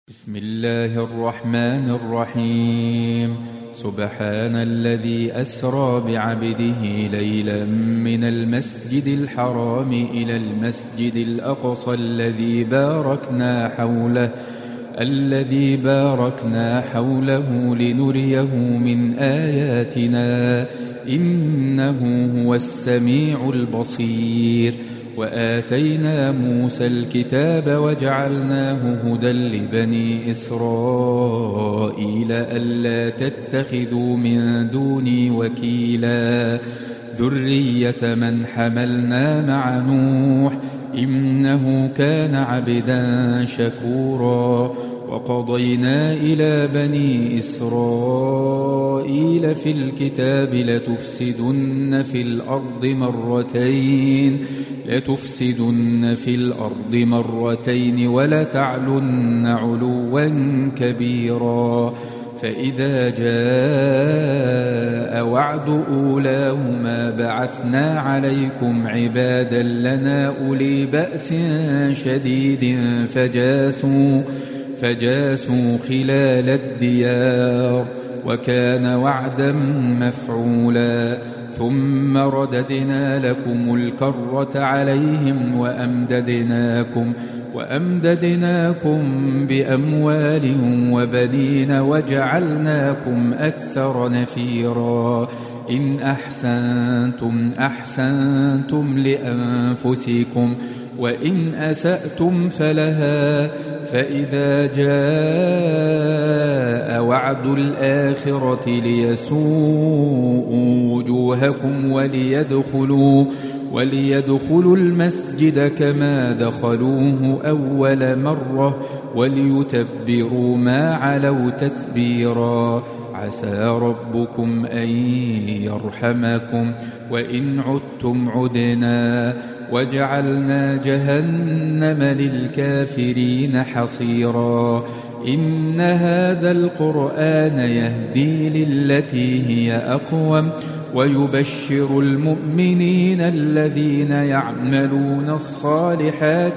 بسم الله الرحمن الرحيم. سبحان الذي أسرى بعبده ليلا من المسجد الحرام إلى المسجد الأقصى الذي باركنا حوله لنريه من آياتنا إنه هو السميع البصير. وآتينا موسى الكتاب وجعلناه هدى لبني إسرائيل ألا تتخذوا من دوني وكيلا ذرية من حملنا مع نوح إنه كان عبدا شكورا. وقضينا إلى بني إسرائيل في الكتاب لتفسدن في الأرض مرتين ولتعلن علوا كبيرا. فإذا جاء وعد أولاهما بعثنا عليكم عبادا لنا أولي بأس شديد فجاسوا خلال الديار وكان وعدا مفعولا. ثم رددنا لكم الكرة عليهم وأمددناكم بأموال وبنين وجعلناكم أكثر نفيرا. إن أحسنتم لأنفسكم وإن أسأتم فلها. فإذا جاء وعد الآخرة ليسوءوا وجوهكم وليدخلوا المسجد كما دخلوه أول مرة وليتبروا ما علوا تتبيرا. عسى ربكم أن يرحمكم وإن عدتم عدنا وجعلنا جهنم للكافرين حصيرا. إن هذا القرآن يهدي للتي هي أقوم ويبشر المؤمنين الذين يعملون الصالحات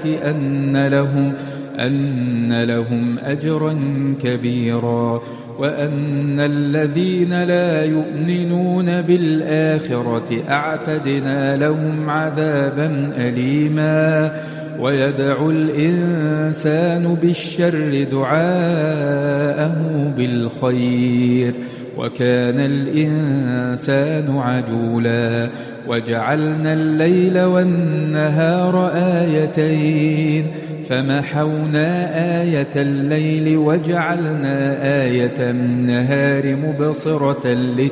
أن لهم أجرا كبيرا. وأن الذين لا يؤمنون بالآخرة أعتدنا لهم عذابا أليما. ويدعو الإنسان بالشر دعاءه بالخير وكان الإنسان عجولا. وجعلنا الليل والنهار آيتين فمحونا آية الليل وجعلنا آية النهار مبصرة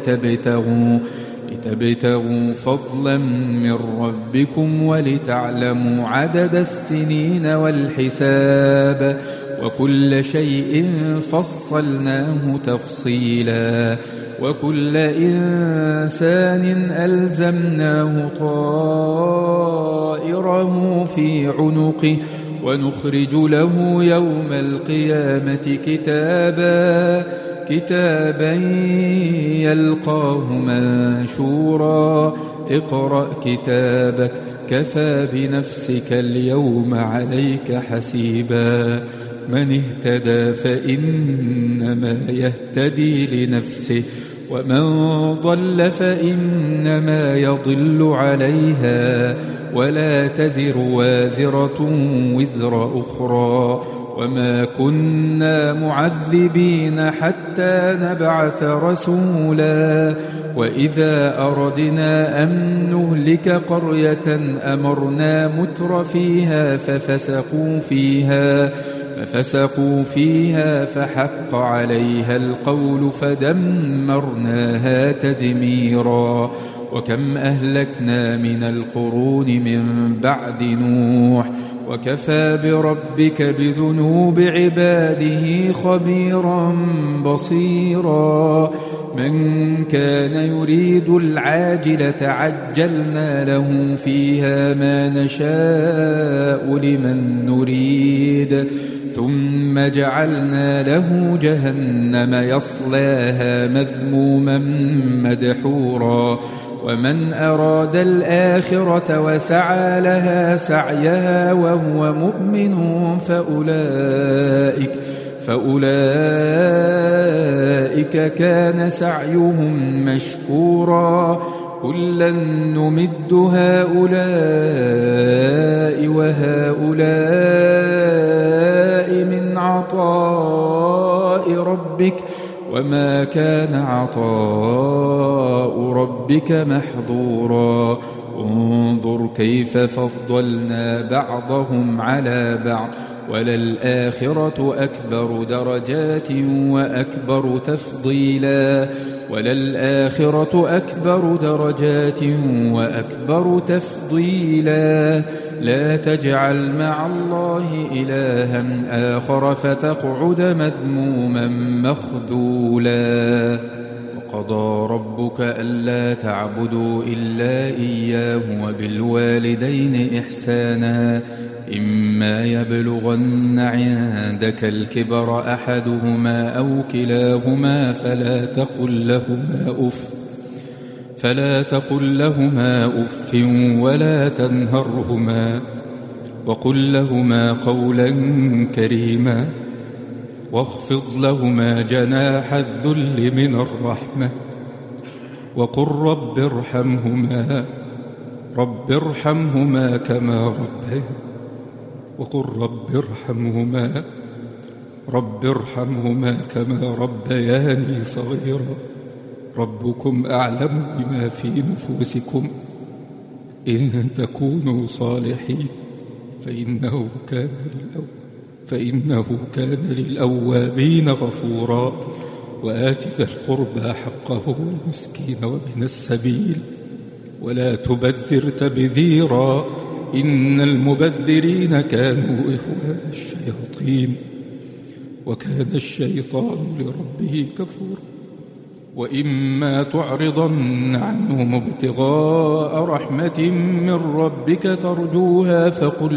لتبتغوا فضلا من ربكم ولتعلموا عدد السنين والحساب وكل شيء فصلناه تفصيلا. وكل إنسان ألزمناه طائره في عنقه ونخرج له يوم القيامة كتابا يلقاه منشورا. اقرأ كتابك كفى بنفسك اليوم عليك حسيبا. من اهتدى فإنما يهتدي لنفسه ومن ضل فإنما يضل عليها ولا تزر وازرة وزر أخرى. وما كنا معذبين حتى نبعث رسولا. وإذا أردنا أن نهلك قرية أمرنا متر فيها ففسقوا فيها فحق عليها القول فدمرناها تدميرا. وكم أهلكنا من القرون من بعد نوح وكفى بربك بذنوب عباده خبيرا بصيرا. من كان يريد العاجلة عجلنا له فيها ما نشاء لمن نريد ثم جعلنا له جهنم يصلاها مذموما مدحورا. ومن أراد الآخرة وسعى لها سعيها وهو مؤمن فأولئك كان سعيهم مشكورا كلا نمد هؤلاء وهؤلاء من عطاء ربك وما كان عطاء ربك محظورا انظر كيف فضلنا بعضهم على بعض وللآخرة أكبر درجات وأكبر تفضيلا وللآخرة أكبر درجات وأكبر تفضيلا لا تجعل مع الله إلها آخر فتقعد مذموما مخذولا وقضى ربك ألا تعبدوا إلا إياه وبالوالدين إحسانا إما يبلغن عندك الكبر أحدهما أو كلاهما فلا تقل لهما أف ولا تنهرهما وقل لهما قولا كريما واخفض لهما جناح الذل من الرحمة وقل رب ارحمهما كما ربياني صغيرا ربكم أعلم بما في نفوسكم إن تكونوا صالحين فإنه كان للأوابين غفورا وآت ذا القربى حقه والمسكين وابن السبيل ولا تبذر تبذيرا إن المبذرين كانوا إخوان الشياطين وكان الشيطان لربه كفورا وإما تعرضن عنهم ابتغاء رحمة من ربك ترجوها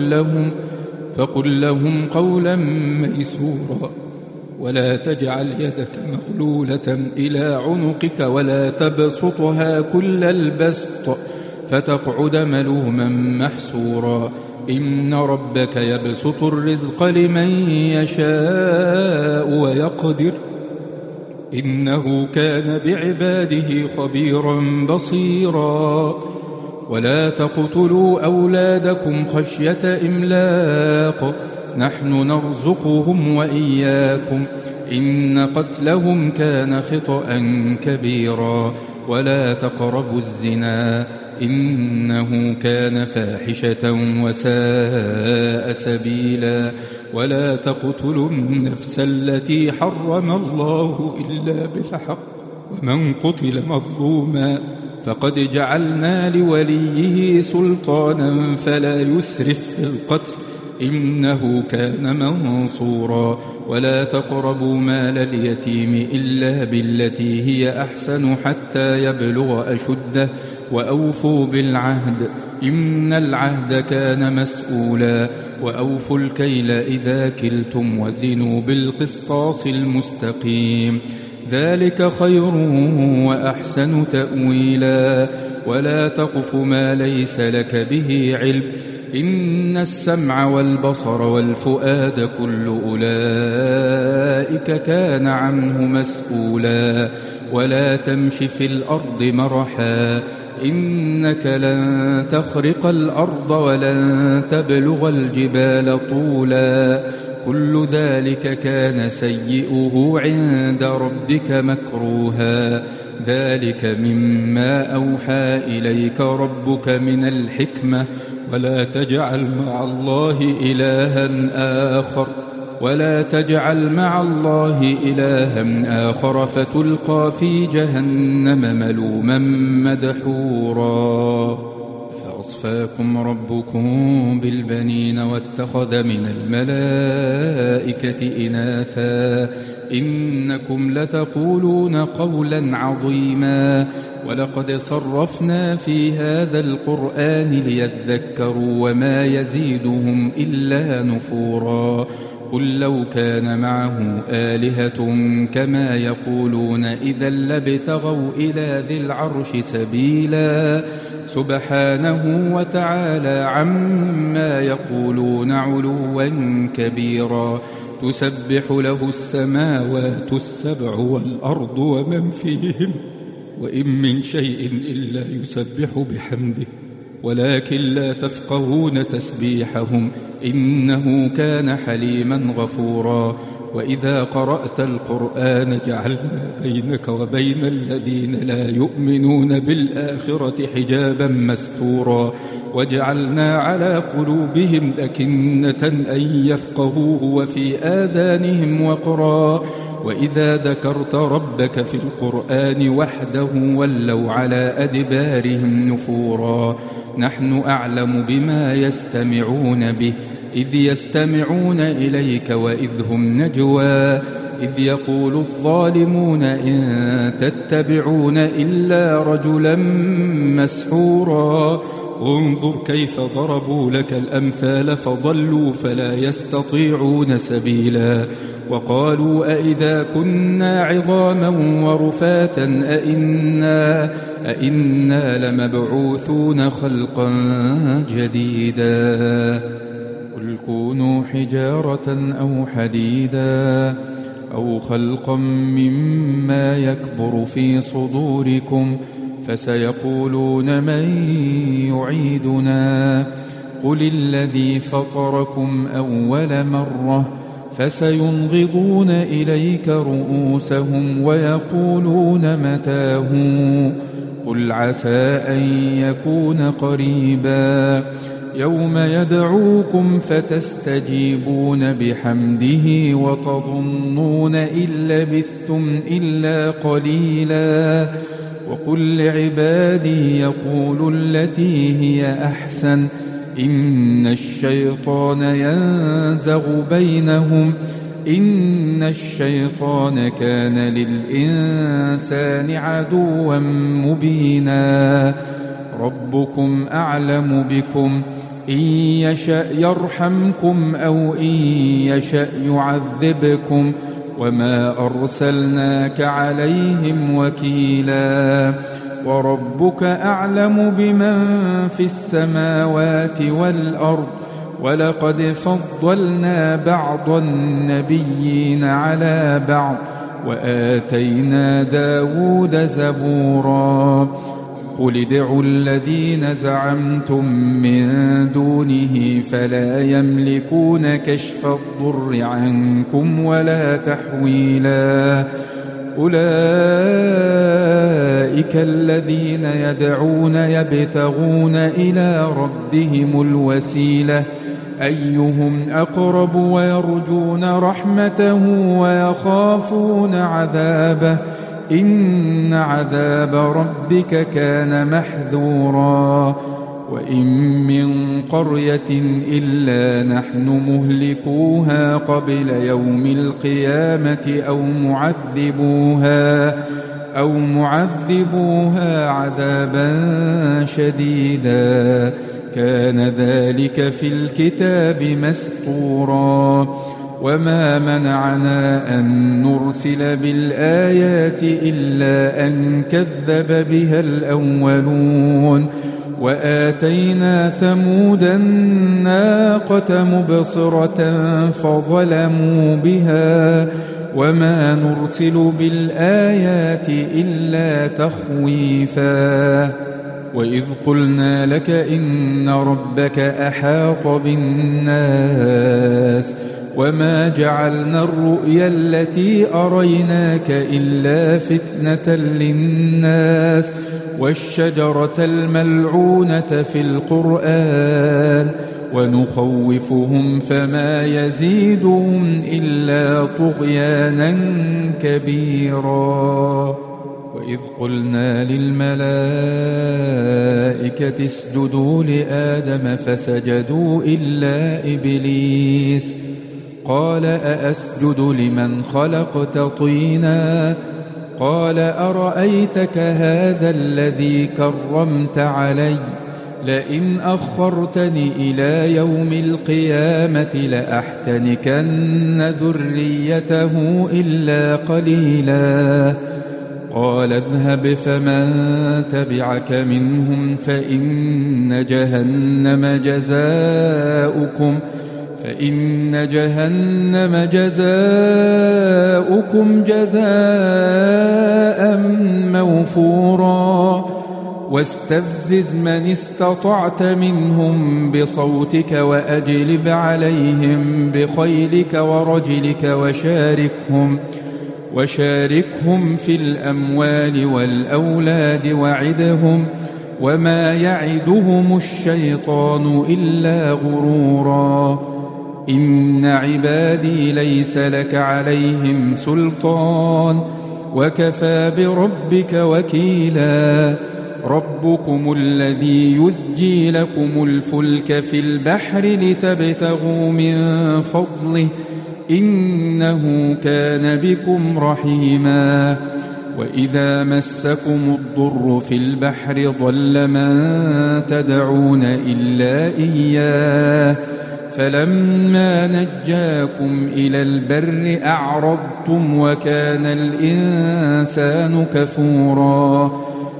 فقل لهم قولا ميسورا ولا تجعل يدك مغلولة إلى عنقك ولا تبسطها كل البسط فتقعد ملوما محسورا إن ربك يبسط الرزق لمن يشاء ويقدر إنه كان بعباده خبيرا بصيرا ولا تقتلوا أولادكم خشية إملاق نحن نرزقهم وإياكم إن قتلهم كان خطأ كبيرا ولا تقربوا الزنا إنه كان فاحشة وساء سبيلا ولا تقتلوا النفس التي حرم الله إلا بالحق ومن قتل مظلوما فقد جعلنا لوليه سلطانا فلا يسرف في القتل إنه كان منصورا ولا تقربوا مال اليتيم إلا بالتي هي أحسن حتى يبلغ أشده وأوفوا بالعهد إن العهد كان مسؤولا وأوفوا الكيل إذا كلتم وزنوا بالقسطاس المستقيم ذلك خير وأحسن تأويلا ولا تقف ما ليس لك به علم إن السمع والبصر والفؤاد كل أولئك كان عنه مسؤولا ولا تمش في الأرض مرحا إنك لن تخرق الأرض ولن تبلغ الجبال طولا كل ذلك كان سيئه عند ربك مكروها ذلك مما أوحى إليك ربك من الحكمة ولا تجعل مع الله إلها آخر فتلقى في جهنم ملوما مدحورا فأصفاكم ربكم بالبنين واتخذ من الملائكة إناثا إنكم لتقولون قولا عظيما ولقد صرفنا في هذا القرآن ليذكروا وما يزيدهم إلا نفورا قل لو كان معه آلهة كما يقولون إذا لابتغوا إلى ذي العرش سبيلا سبحانه وتعالى عما يقولون علوا كبيرا تسبح له السماوات السبع والأرض ومن فيهن وإن من شيء إلا يسبح بحمده ولكن لا تفقهون تسبيحهم إنه كان حليما غفورا وإذا قرأت القرآن جعلنا بينك وبين الذين لا يؤمنون بالآخرة حجابا مستورا وجعلنا على قلوبهم أكنة أن يفقهوه وفي آذانهم وقرا وإذا ذكرت ربك في القرآن وحده ولوا على أدبارهم نفورا نحن أعلم بما يستمعون به إذ يستمعون إليك وإذ هم نجوى إذ يقول الظالمون إن تتبعون إلا رجلا مسحورا انظر كيف ضربوا لك الأمثال فضلوا فلا يستطيعون سبيلا وقالوا أئذا كنا عظاما ورفاتا أئنا لمبعوثون خلقا جديدا قل كونوا حجارة أو حديدا أو خلقا مما يكبر في صدوركم فسيقولون من يعيدنا قل الذي فطركم أول مرة فسينغضون إليك رؤوسهم ويقولون متاه قل عسى أن يكون قريبا يوم يدعوكم فتستجيبون بحمده وتظنون إن لبثتم إلا قليلا وقل لعبادي يقولوا التي هي أحسن إن الشيطان ينزغ بينهم إن الشيطان كان للإنسان عدوا مبينا ربكم أعلم بكم إن يشأ يرحمكم أو إن يشأ يعذبكم وما أرسلناك عليهم وكيلا وربك أعلم بمن في السماوات والأرض ولقد فضلنا بعض النبيين على بعض وآتينا داود زبورا قل ادعوا الذين زعمتم من دونه فلا يملكون كشف الضر عنكم ولا تحويلا أولئك الذين يدعون يبتغون إلى ربهم الوسيلة أيهم أقرب ويرجون رحمته ويخافون عذابه إن عذاب ربك كان محذورا وإن من قرية إلا نحن مهلكوها قبل يوم القيامة أو معذبوها عذابا شديدا كان ذلك في الكتاب مسطورا وما منعنا أن نرسل بالآيات إلا أن كذب بها الأولون وآتينا ثمود الناقة مبصرة فظلموا بها وما نرسل بالآيات إلا تخويفا وإذ قلنا لك إن ربك أحاط بالناس وما جعلنا الرؤيا التي أريناك إلا فتنة للناس والشجرة الملعونة في القرآن ونخوفهم فما يزيدهم إلا طغيانا كبيرا وإذ قلنا للملائكة اسجدوا لآدم فسجدوا إلا إبليس قال أأسجد لمن خلقت طينا قال أرأيتك هذا الذي كرمت علي لئن أخرتني إلى يوم القيامة لأحتنكن ذريته إلا قليلا قال اذهب فمن تبعك منهم فإن فإن جهنم جزاؤكم جزاء موفورا واستفزز من استطعت منهم بصوتك وأجلب عليهم بخيلك ورجلك وشاركهم في الأموال والأولاد وعدهم وما يعدهم الشيطان إلا غرورا إن عبادي ليس لك عليهم سلطان وكفى بربك وكيلا ربكم الذي يزجي لكم الفلك في البحر لتبتغوا من فضله إنه كان بكم رحيما وإذا مسكم الضر في البحر ضل من تدعون إلا إياه فلما نجاكم إلى البر أعرضتم وكان الإنسان كفورا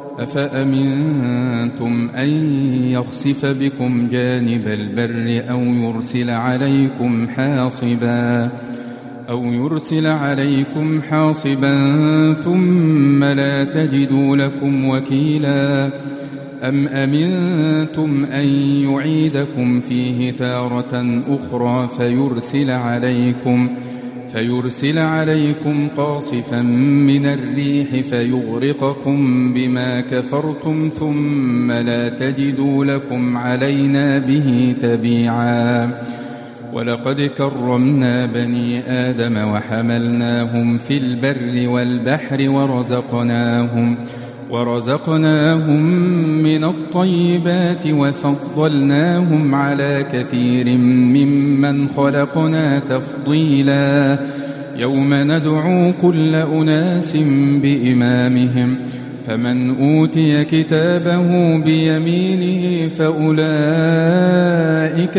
أفأمنتم أن يخسف بكم جانب البر أو يرسل عليكم حاصبا ثم لا تجدوا لكم وكيلا أم أمنتم أن يعيدكم فيه تارة أخرى فيرسل عليكم قاصفا من الريح فيغرقكم بما كفرتم ثم لا تجدوا لكم علينا به تبيعا ولقد كرمنا بني آدم وحملناهم في البر والبحر ورزقناهم من الطيبات وفضلناهم على كثير ممن خلقنا تفضيلا يوم ندعو كل أناس بإمامهم فمن أوتي كتابه بيمينه فأولئك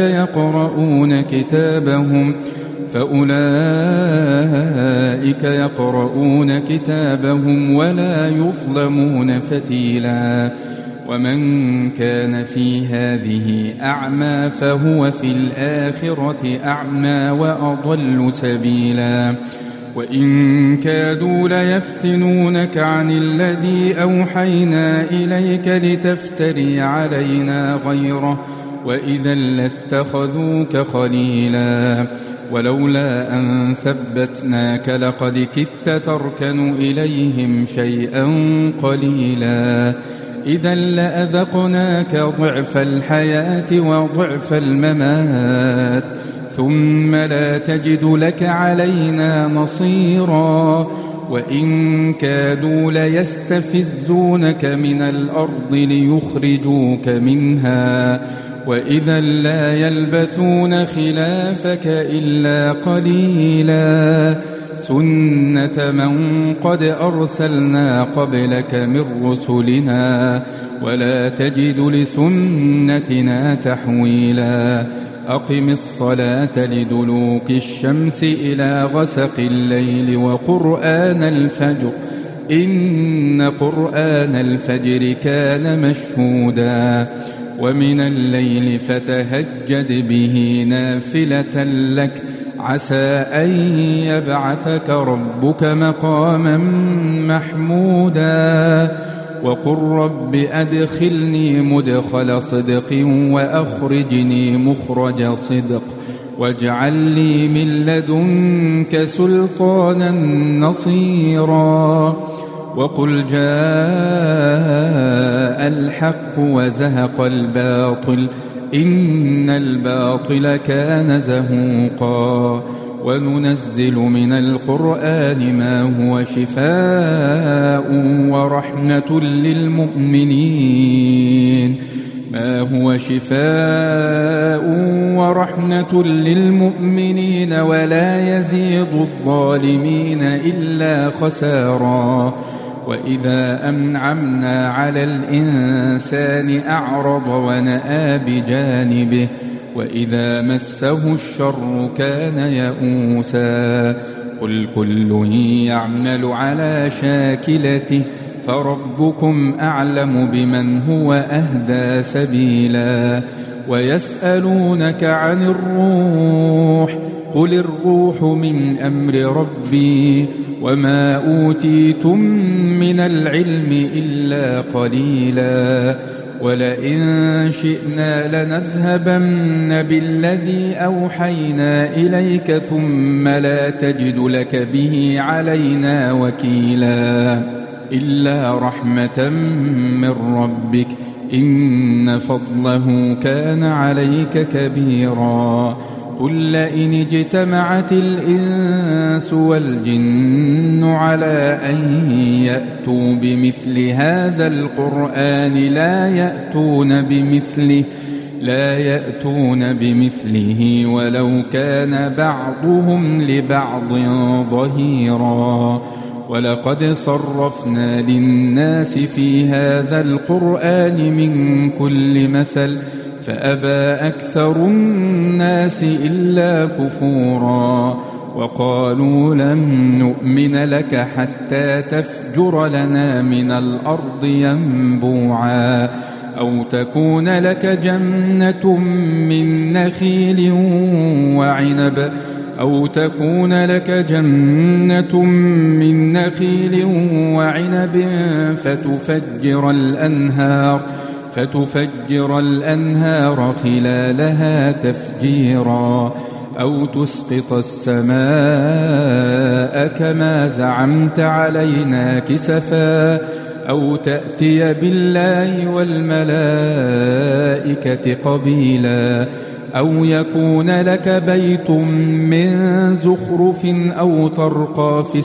يقرؤون كتابهم ولا يظلمون فتيلا ومن كان في هذه أعمى فهو في الآخرة أعمى وأضل سبيلا وإن كادوا ليفتنونك عن الذي أوحينا إليك لتفتري علينا غيره وإذا لاتخذوك خليلا ولولا أن ثبتناك لقد كدت تركن إليهم شيئا قليلا إذا لأذقناك ضعف الحياة وضعف الممات ثم لا تجد لك علينا نصيرا وإن كادوا ليستفزونك من الأرض ليخرجوك منها وإذا لا يلبثون خلافك إلا قليلا سنة من قد أرسلنا قبلك من رسلنا ولا تجد لسنتنا تحويلا أقم الصلاة لدلوك الشمس إلى غسق الليل وقرآن الفجر إن قرآن الفجر كان مشهودا ومن الليل فتهجد به نافلة لك عسى أن يبعثك ربك مقاما محمودا وقل رب أدخلني مدخل صدق وأخرجني مخرج صدق واجعل لي من لدنك سلطانا نصيرا وقل جاء الحق وزهق الباطل إن الباطل كان زهوقا وننزل من القرآن ما هو شفاء ورحمة للمؤمنين ولا يزيد الظالمين إلا خسارا وإذا أنعمنا على الإنسان أعرض ونأى بجانبه وإذا مسه الشر كان يئوسا قل كل يعمل على شاكلته فربكم أعلم بمن هو أهدى سبيلا ويسألونك عن الروح قل الروح من أمر ربي وما أوتيتم من العلم إلا قليلا ولئن شئنا لنذهبن بالذي أوحينا إليك ثم لا تجد لك به علينا وكيلا إلا رحمة من ربك إن فضله كان عليك كبيرا قل لئن اجتمعت الإنس والجن على أن يأتوا بمثل هذا القرآن لا يأتون بمثله ولو كان بعضهم لبعض ظهيرا ولقد صرفنا للناس في هذا القرآن من كل مثل فأبى أكثر الناس إلا كفورا وقالوا لن نؤمن لك حتى تفجر لنا من الأرض ينبوعا أو تكون لك جنة من نخيل وعنب فتفجر الأنهار خلالها تفجيرا أو تسقط السماء كما زعمت علينا كسفا أو تأتي بالله والملائكة قبيلا أو يكون لك بيت من زخرف أو ترقى في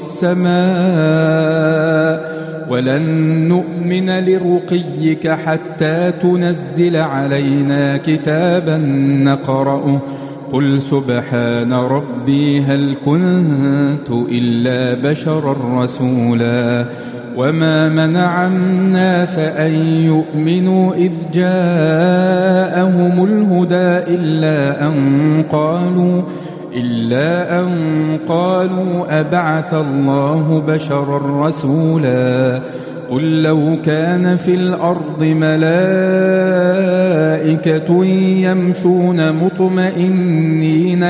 السماء ولن نؤمن لرقيك حتى تنزل علينا كتابا نقرأه قل سبحان ربي هل كنت إلا بشرا رسولا وما منع الناس أن يؤمنوا إذ جاءهم الهدى إلا أن قالوا أبعث الله بشرا رسولا قل لو كان في الأرض ملائكة يمشون مطمئنين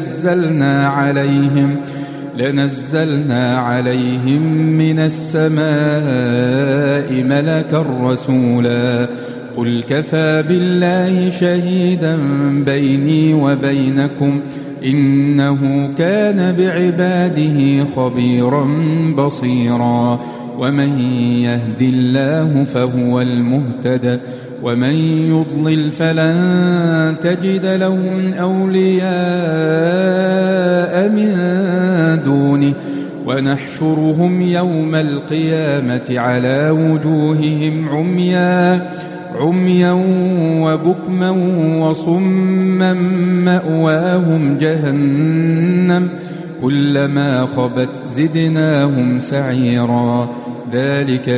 لنزلنا عليهم من السماء ملكا رسولا قل كفى بالله شهيدا بيني وبينكم إنه كان بعباده خبيرا بصيرا ومن يهد الله فهو المهتد ومن يضلل فلن تجد لهم أولياء من دونه ونحشرهم يوم القيامة على وجوههم عميا وبكما وصما مأواهم جهنم كلما خبت زدناهم سعيرا ذلك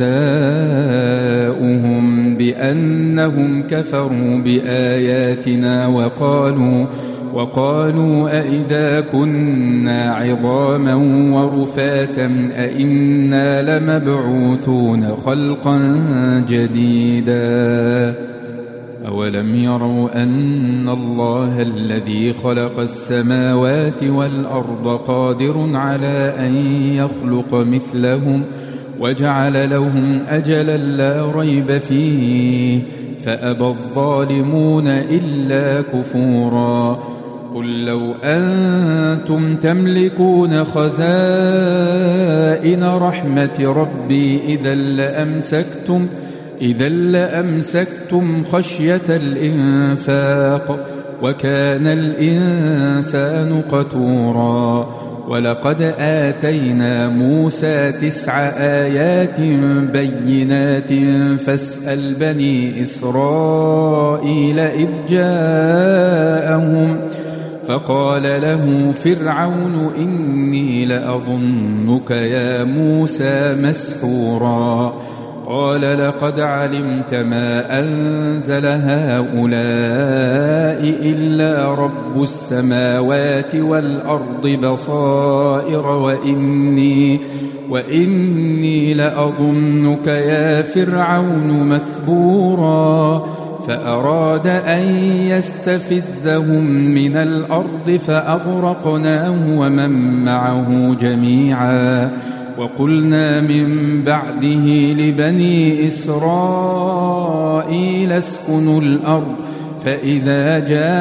جزاؤهم بأنهم كفروا بآياتنا وقالوا أئذا كنا عظاما ورفاتا أئنا لمبعوثون خلقا جديدا أولم يروا أن الله الذي خلق السماوات والأرض قادر على أن يخلق مثلهم وجعل لهم أجلا لا ريب فيه فأبى الظالمون إلا كفورا قل لو أنتم تملكون خزائن رحمة ربي إذا لأمسكتم خشية الإنفاق وكان الإنسان قتورا ولقد آتينا موسى 9 آيات بينات فاسأل بني إسرائيل إذ جاءهم فقال له فرعون إني لأظنك يا موسى مسحورا قال لقد علمت ما أنزل هؤلاء إلا رب السماوات والأرض بصائر وإني لأظنك يا فرعون مثبورا فأراد أن يستفزهم من الأرض فأغرقناه ومن معه جميعا وقلنا من بعده لبني إسرائيل اسكنوا الأرض فإذا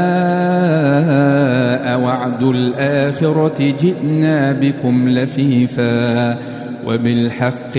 جاء وعد الآخرة جئنا بكم لفيفا وبالحق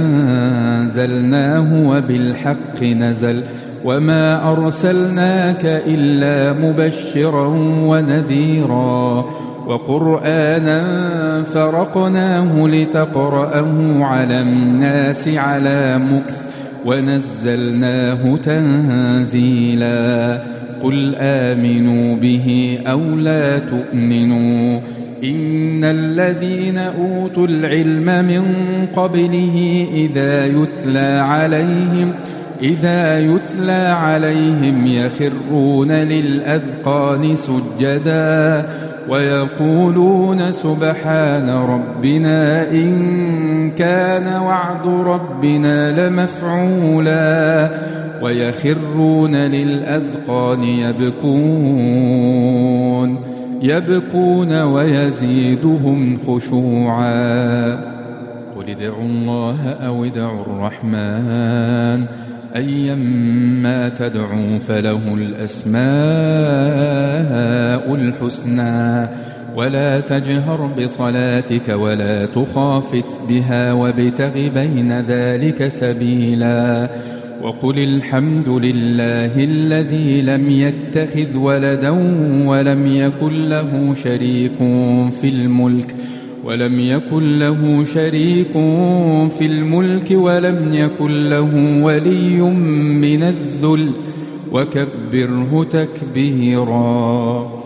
أنزلناه وبالحق نزل وما أرسلناك إلا مبشرا ونذيرا وقرآنا فرقناه لتقرأه على الناس على مكث ونزلناه تنزيلا قل آمنوا به أو لا تؤمنوا إن الذين أوتوا العلم من قبله إذا يتلى عليهم يخرون للأذقان سجدا ويقولون سبحان ربنا إن كان وعد ربنا لمفعولا ويخرون للأذقان يبكون ويزيدهم خشوعا قل ادعوا الله أو ادعوا الرحمن أيما تدعوا فله الأسماء الحسنى ولا تجهر بصلاتك ولا تخافت بها وابتغ بين ذلك سبيلا وقل الحمد لله الذي لم يتخذ ولدا ولم يكن له شريك في الملك ولم يكن له ولي من الذل وكبره تكبيرا